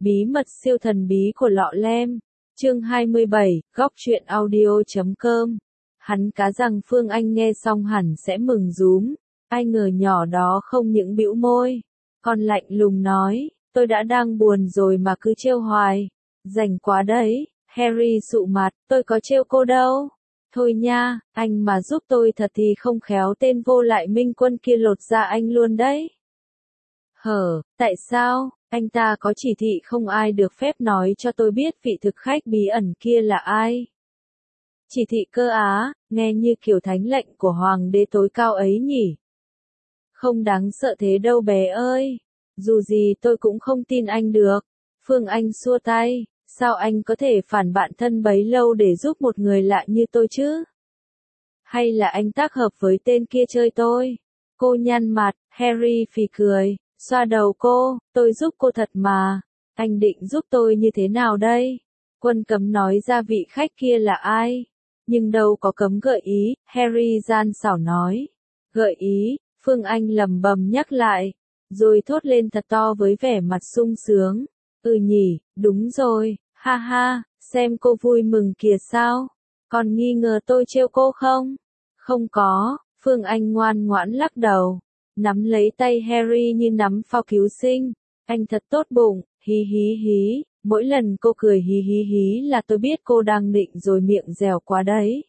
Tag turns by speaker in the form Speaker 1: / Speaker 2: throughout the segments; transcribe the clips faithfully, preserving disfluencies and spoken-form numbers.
Speaker 1: Bí mật siêu thần bí của lọ lem. Chương hai mươi bảy, góc truyện audio chấm com. Hắn cá rằng Phương Anh nghe xong hẳn sẽ mừng rúm. Ai ngờ nhỏ đó không những bĩu môi, còn lạnh lùng nói, tôi đã đang buồn rồi mà cứ trêu hoài. Rảnh quá đấy. Harry sụ mặt, tôi có trêu cô đâu. Thôi nha, anh mà giúp tôi thật thì không khéo tên vô lại minh quân kia lột da anh luôn đấy. Hở, tại sao? Anh ta có chỉ thị không ai được phép nói cho tôi biết vị thực khách bí ẩn kia là ai. Chỉ thị cơ á, nghe như kiểu thánh lệnh của hoàng đế tối cao ấy nhỉ. Không đáng sợ thế đâu bé ơi. Dù gì tôi cũng không tin anh được. Phương Anh xua tay, sao anh có thể phản bạn thân bấy lâu để giúp một người lạ như tôi chứ? Hay là anh tác hợp với tên kia chơi tôi? Cô nhăn mặt, Harry phì cười, xoa đầu cô, tôi giúp cô thật mà. Anh định giúp tôi như thế nào đây? Quân cấm nói ra vị khách kia là ai? Nhưng đâu có cấm gợi ý, Harry gian xảo nói. Gợi ý, Phương Anh lầm bầm nhắc lại, rồi thốt lên thật to với vẻ mặt sung sướng. Ừ nhỉ, đúng rồi, ha ha, xem cô vui mừng kìa sao? Còn nghi ngờ tôi trêu cô không? Không có, Phương Anh ngoan ngoãn lắc đầu, nắm lấy tay Harry như nắm phao cứu sinh. Anh thật tốt bụng, hí hí hí, mỗi lần cô cười hí hí hí là tôi biết cô đang nịnh rồi miệng dẻo quá đấy.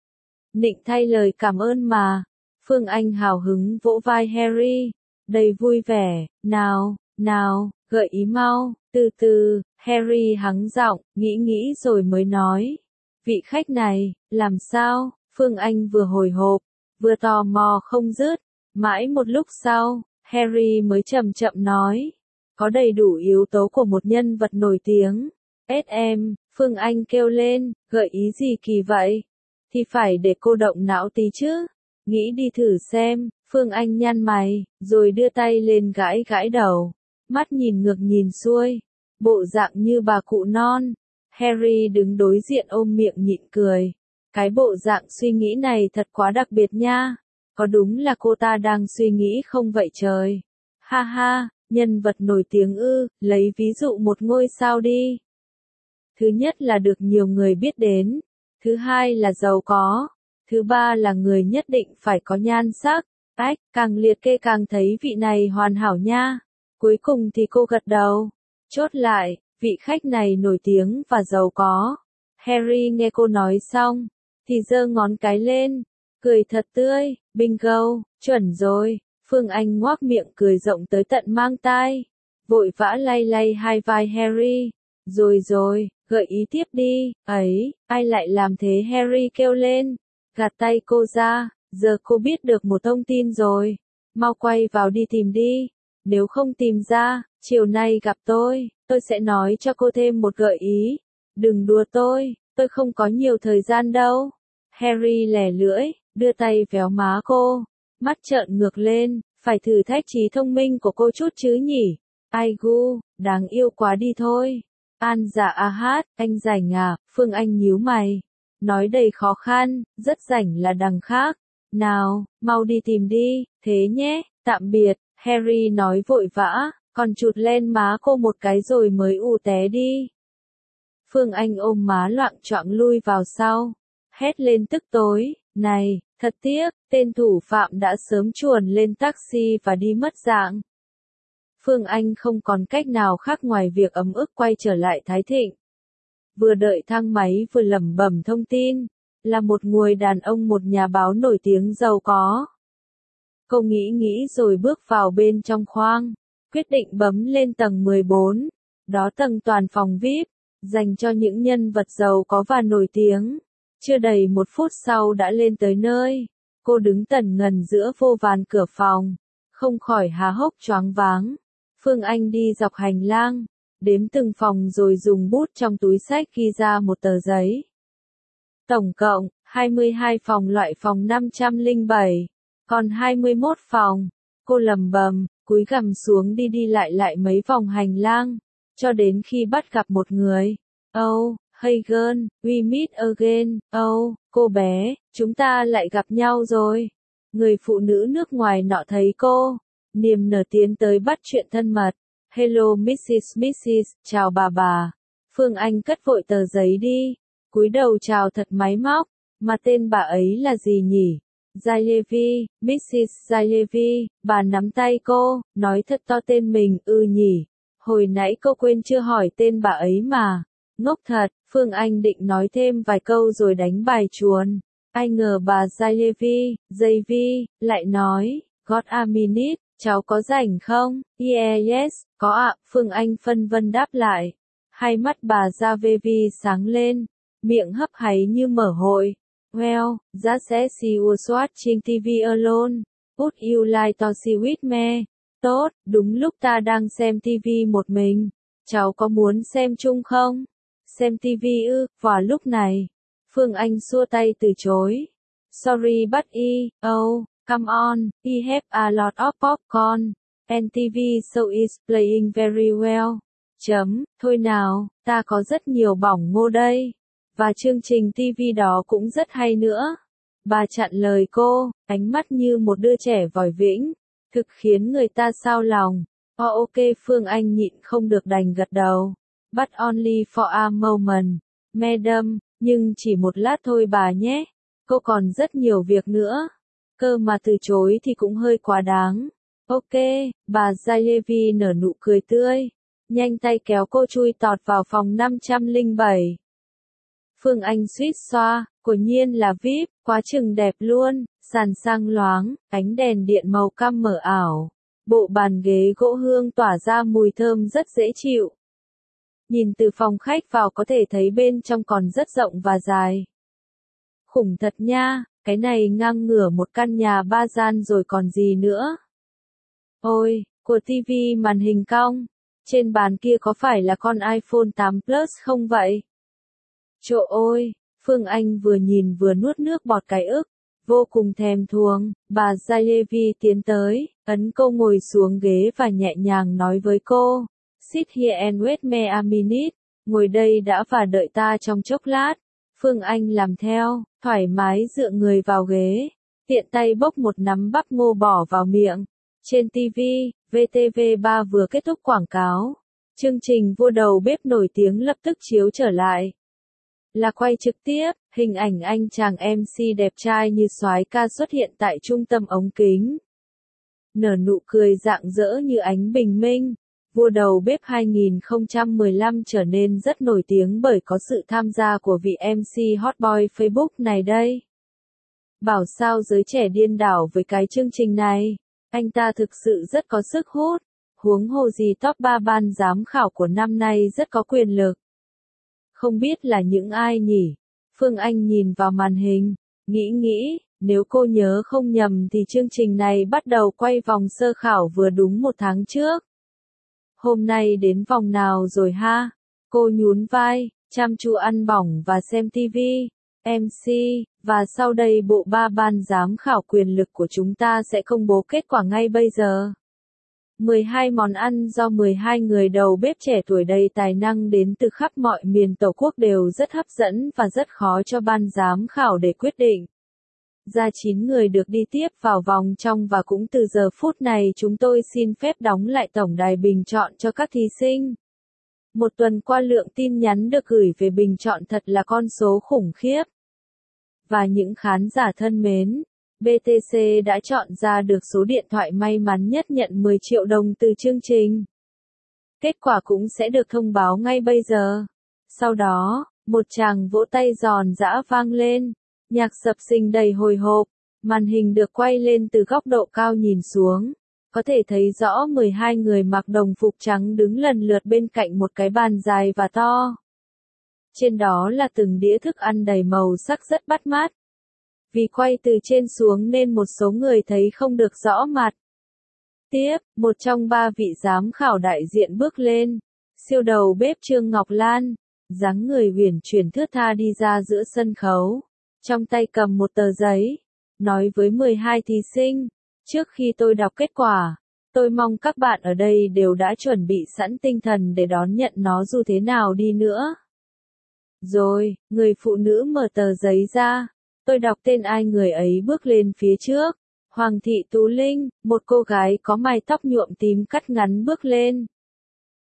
Speaker 1: Nịnh thay lời cảm ơn mà. Phương Anh hào hứng vỗ vai Harry, đầy vui vẻ, nào, nào, gợi ý mau, từ từ, Harry hắng giọng, nghĩ nghĩ rồi mới nói. Vị khách này, làm sao? Phương Anh vừa hồi hộp, vừa tò mò không dứt, mãi một lúc sau, Harry mới chậm chậm nói. Có đầy đủ yếu tố của một nhân vật nổi tiếng. ét em, Phương Anh kêu lên, gợi ý gì kỳ vậy? Thì phải để cô động não tí chứ. Nghĩ đi thử xem, Phương Anh nhăn mày, rồi đưa tay lên gãi gãi đầu. Mắt nhìn ngược nhìn xuôi, bộ dạng như bà cụ non. Harry đứng đối diện ôm miệng nhịn cười. Cái bộ dạng suy nghĩ này thật quá đặc biệt nha. Có đúng là cô ta đang suy nghĩ không vậy trời? Ha ha, nhân vật nổi tiếng ư, lấy ví dụ một ngôi sao đi. Thứ nhất là được nhiều người biết đến. Thứ hai là giàu có. Thứ ba là người nhất định phải có nhan sắc. Ách, càng liệt kê càng thấy vị này hoàn hảo nha. Cuối cùng thì cô gật đầu. Chốt lại, vị khách này nổi tiếng và giàu có. Harry nghe cô nói xong, thì giơ ngón cái lên, cười thật tươi, bingo, chuẩn rồi. Phương Anh ngoác miệng cười rộng tới tận mang tai, vội vã lay lay hai vai Harry. Rồi rồi, gợi ý tiếp đi. Ấy, ai lại làm thế? Harry kêu lên, gạt tay cô ra. Giờ cô biết được một thông tin rồi, mau quay vào đi tìm đi. Nếu không tìm ra, chiều nay gặp tôi, tôi sẽ nói cho cô thêm một gợi ý. Đừng đùa tôi, tôi không có nhiều thời gian đâu. Harry lẻ lưỡi, đưa tay véo má cô, mắt trợn ngược lên, phải thử thách trí thông minh của cô chút chứ nhỉ. Ai gu, đáng yêu quá đi thôi. An dạ a hát, anh rảnh à? Phương Anh nhíu mày, nói đầy khó khăn, rất rảnh là đằng khác. Nào, mau đi tìm đi, thế nhé, tạm biệt. Harry nói vội vã, còn chụt lên má cô một cái rồi mới ù té đi. Phương Anh ôm má loạng choạng lui vào sau, hét lên tức tối, này, thật tiếc, tên thủ phạm đã sớm chuồn lên taxi và đi mất dạng. Phương Anh không còn cách nào khác ngoài việc ấm ức quay trở lại Thái Thịnh. Vừa đợi thang máy vừa lẩm bẩm thông tin, là một người đàn ông một nhà báo nổi tiếng giàu có. Cô nghĩ nghĩ rồi bước vào bên trong khoang, quyết định bấm lên tầng mười bốn, đó tầng toàn phòng vi ai pi, dành cho những nhân vật giàu có và nổi tiếng. Chưa đầy một phút sau đã lên tới nơi, cô đứng tần ngần giữa vô vàn cửa phòng, không khỏi há hốc choáng váng. Phương Anh đi dọc hành lang, đếm từng phòng rồi dùng bút trong túi xách ghi ra một tờ giấy. Tổng cộng, hai mươi hai phòng, loại phòng năm trăm lẻ bảy, còn hai mươi mốt phòng. Cô lầm bầm, cúi gằm xuống đi đi lại lại mấy vòng hành lang, cho đến khi bắt gặp một người. Oh, hey girl, we meet again. Oh, cô bé, chúng ta lại gặp nhau rồi. Người phụ nữ nước ngoài nọ thấy cô, niềm nở tiến tới bắt chuyện thân mật. Hello missus missus, chào bà bà. Phương Anh cất vội tờ giấy đi, cúi đầu chào thật máy móc, mà tên bà ấy là gì nhỉ? Zailevi, missus Zailevi, bà nắm tay cô, nói thật to tên mình, ừ nhỉ. Hồi nãy cô quên chưa hỏi tên bà ấy mà. Ngốc thật, Phương Anh định nói thêm vài câu rồi đánh bài chuồn. Ai ngờ bà Zailevi, Zayvi, lại nói, got a minute, cháu có rảnh không? Yeah yes, có ạ, Phương Anh phân vân đáp lại. Hai mắt bà Zailevi sáng lên, miệng hấp háy như mở hội. Well, that says she was watching ti vi alone. Would you like to see with me? Tốt, đúng lúc ta đang xem ti vi một mình. Cháu có muốn xem chung không? Xem ti vi ư, vào lúc này. Phương Anh xua tay từ chối. Sorry but I, oh, come on, I have a lot of popcorn. And ti vi show is playing very well. Chấm, thôi nào, ta có rất nhiều bỏng ngô đây. Và chương trình ti vi đó cũng rất hay nữa. Bà chặn lời cô, ánh mắt như một đứa trẻ vòi vĩnh, thực khiến người ta xao lòng. Oh ok Phương Anh nhịn không được đành gật đầu. But only for a moment, madam, nhưng chỉ một lát thôi bà nhé. Cô còn rất nhiều việc nữa. Cơ mà từ chối thì cũng hơi quá đáng. Ok, bà Zailevi nở nụ cười tươi. Nhanh tay kéo cô chui tọt vào phòng năm trăm lẻ bảy. Phương Anh suýt xoa, quả nhiên là vi ai pi, quá chừng đẹp luôn, sàn sang loáng, ánh đèn điện màu cam mờ ảo. Bộ bàn ghế gỗ hương tỏa ra mùi thơm rất dễ chịu. Nhìn từ phòng khách vào có thể thấy bên trong còn rất rộng và dài. Khủng thật nha, cái này ngang ngửa một căn nhà ba gian rồi còn gì nữa. Ôi, của ti vi màn hình cong, trên bàn kia có phải là con iPhone tám Plus không vậy? Trời ơi, Phương Anh vừa nhìn vừa nuốt nước bọt cái ức, vô cùng thèm thuồng. Bà Zailevi tiến tới, ấn cô ngồi xuống ghế và nhẹ nhàng nói với cô, sit here and wait me a minute, ngồi đây đã và đợi ta trong chốc lát. Phương Anh làm theo, thoải mái dựa người vào ghế, tiện tay bốc một nắm bắp ngô bỏ vào miệng. Trên ti vi, vê tê vê ba vừa kết thúc quảng cáo. Chương trình Vua Đầu Bếp nổi tiếng lập tức chiếu trở lại. Là quay trực tiếp, hình ảnh anh chàng em xê đẹp trai như soái ca xuất hiện tại trung tâm ống kính. Nở nụ cười rạng rỡ như ánh bình minh. Vua Đầu Bếp hai không một lăm trở nên rất nổi tiếng bởi có sự tham gia của vị em xê hot boy Facebook này đây. Bảo sao giới trẻ điên đảo với cái chương trình này. Anh ta thực sự rất có sức hút. Huống hồ gì top ba ban giám khảo của năm nay rất có quyền lực. Không biết là những ai nhỉ? Phương Anh nhìn vào màn hình, nghĩ nghĩ, nếu cô nhớ không nhầm thì chương trình này bắt đầu quay vòng sơ khảo vừa đúng một tháng trước. Hôm nay đến vòng nào rồi ha? Cô nhún vai, chăm chú ăn bỏng và xem ti vi, em xê, và sau đây bộ ba ban giám khảo quyền lực của chúng ta sẽ công bố kết quả ngay bây giờ. mười hai món ăn do mười hai người đầu bếp trẻ tuổi đầy tài năng đến từ khắp mọi miền Tổ quốc đều rất hấp dẫn và rất khó cho ban giám khảo để quyết định. Ra chín người được đi tiếp vào vòng trong và cũng từ giờ phút này chúng tôi xin phép đóng lại tổng đài bình chọn cho các thí sinh. Một tuần qua lượng tin nhắn được gửi về bình chọn thật là con số khủng khiếp. Và những khán giả thân mến, bê tê xê đã chọn ra được số điện thoại may mắn nhất nhận mười triệu đồng từ chương trình. Kết quả cũng sẽ được thông báo ngay bây giờ. Sau đó, một tràng vỗ tay giòn giã vang lên, nhạc sập sình đầy hồi hộp, màn hình được quay lên từ góc độ cao nhìn xuống. Có thể thấy rõ mười hai người mặc đồng phục trắng đứng lần lượt bên cạnh một cái bàn dài và to. Trên đó là từng đĩa thức ăn đầy màu sắc rất bắt mắt. Vì quay từ trên xuống nên một số người thấy không được rõ mặt. Tiếp, một trong ba vị giám khảo đại diện bước lên. Siêu đầu bếp Trương Ngọc Lan, dáng người uyển chuyển thướt tha đi ra giữa sân khấu. Trong tay cầm một tờ giấy, nói với mười hai thí sinh, trước khi tôi đọc kết quả, tôi mong các bạn ở đây đều đã chuẩn bị sẵn tinh thần để đón nhận nó dù thế nào đi nữa. Rồi, người phụ nữ mở tờ giấy ra, tôi đọc tên ai người ấy bước lên phía trước. Hoàng Thị Tú Linh, một cô gái có mái tóc nhuộm tím cắt ngắn bước lên.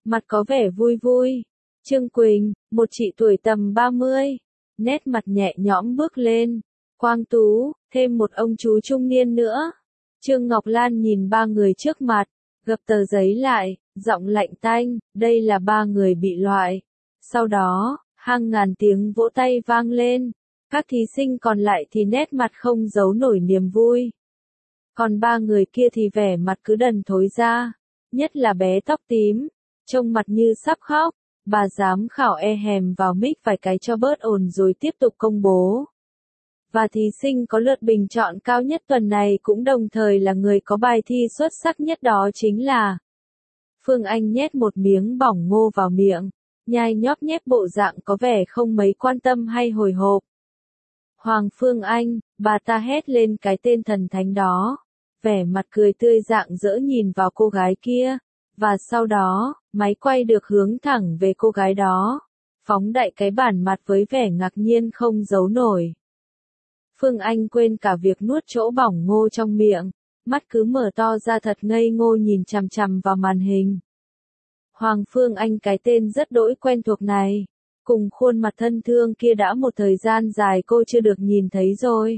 Speaker 1: mặt có vẻ vui vui. Trương Quỳnh, một chị tuổi tầm ba mươi, nét mặt nhẹ nhõm bước lên. Quang Tú, thêm một ông chú trung niên nữa. Trương Ngọc Lan nhìn ba người trước mặt, gập tờ giấy lại, giọng lạnh tanh, đây là ba người bị loại. Sau đó, hàng ngàn tiếng vỗ tay vang lên. Các thí sinh còn lại thì nét mặt không giấu nổi niềm vui. Còn ba người kia thì vẻ mặt cứ đần thối ra. Nhất là bé tóc tím, trông mặt như sắp khóc. Bà giám khảo e hèm vào mic vài cái cho bớt ồn rồi tiếp tục công bố. Và thí sinh có lượt bình chọn cao nhất tuần này cũng đồng thời là người có bài thi xuất sắc nhất, đó chính là Phương Anh. Nhét một miếng bỏng ngô vào miệng, nhai nhóp nhép bộ dạng có vẻ không mấy quan tâm hay hồi hộp. Hoàng Phương Anh, bà ta hét lên cái tên thần thánh đó, vẻ mặt cười tươi rạng rỡ nhìn vào cô gái kia, và sau đó, máy quay được hướng thẳng về cô gái đó, phóng đại cái bản mặt với vẻ ngạc nhiên không giấu nổi. Phương Anh quên cả việc nuốt chỗ bỏng ngô trong miệng, mắt cứ mở to ra thật ngây ngô nhìn chằm chằm vào màn hình. Hoàng Phương Anh, cái tên rất đỗi quen thuộc này, cùng khuôn mặt thân thương kia đã một thời gian dài cô chưa được nhìn thấy rồi.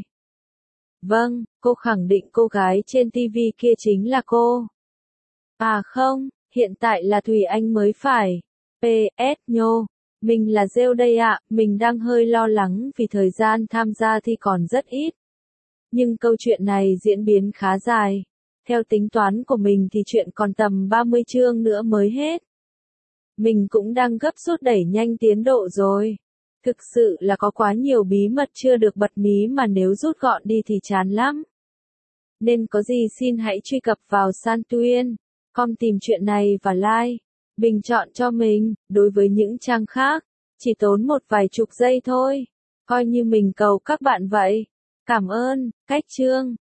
Speaker 1: Vâng, cô khẳng định cô gái trên ti vi kia chính là cô. À không, hiện tại là Thùy Anh mới phải. pê ét nhô, mình là Rêu đây ạ, mình đang hơi lo lắng vì thời gian tham gia thi còn rất ít. Nhưng câu chuyện này diễn biến khá dài. Theo tính toán của mình thì chuyện còn tầm ba mươi chương nữa mới hết. Mình cũng đang gấp rút đẩy nhanh tiến độ rồi. Thực sự là có quá nhiều bí mật chưa được bật mí mà nếu rút gọn đi thì chán lắm. Nên có gì xin hãy truy cập vào Santuyen chấm com tìm chuyện này và like, bình chọn cho mình. Đối với những trang khác, chỉ tốn một vài chục giây thôi. Coi như mình cầu các bạn vậy. Cảm ơn. Cách chương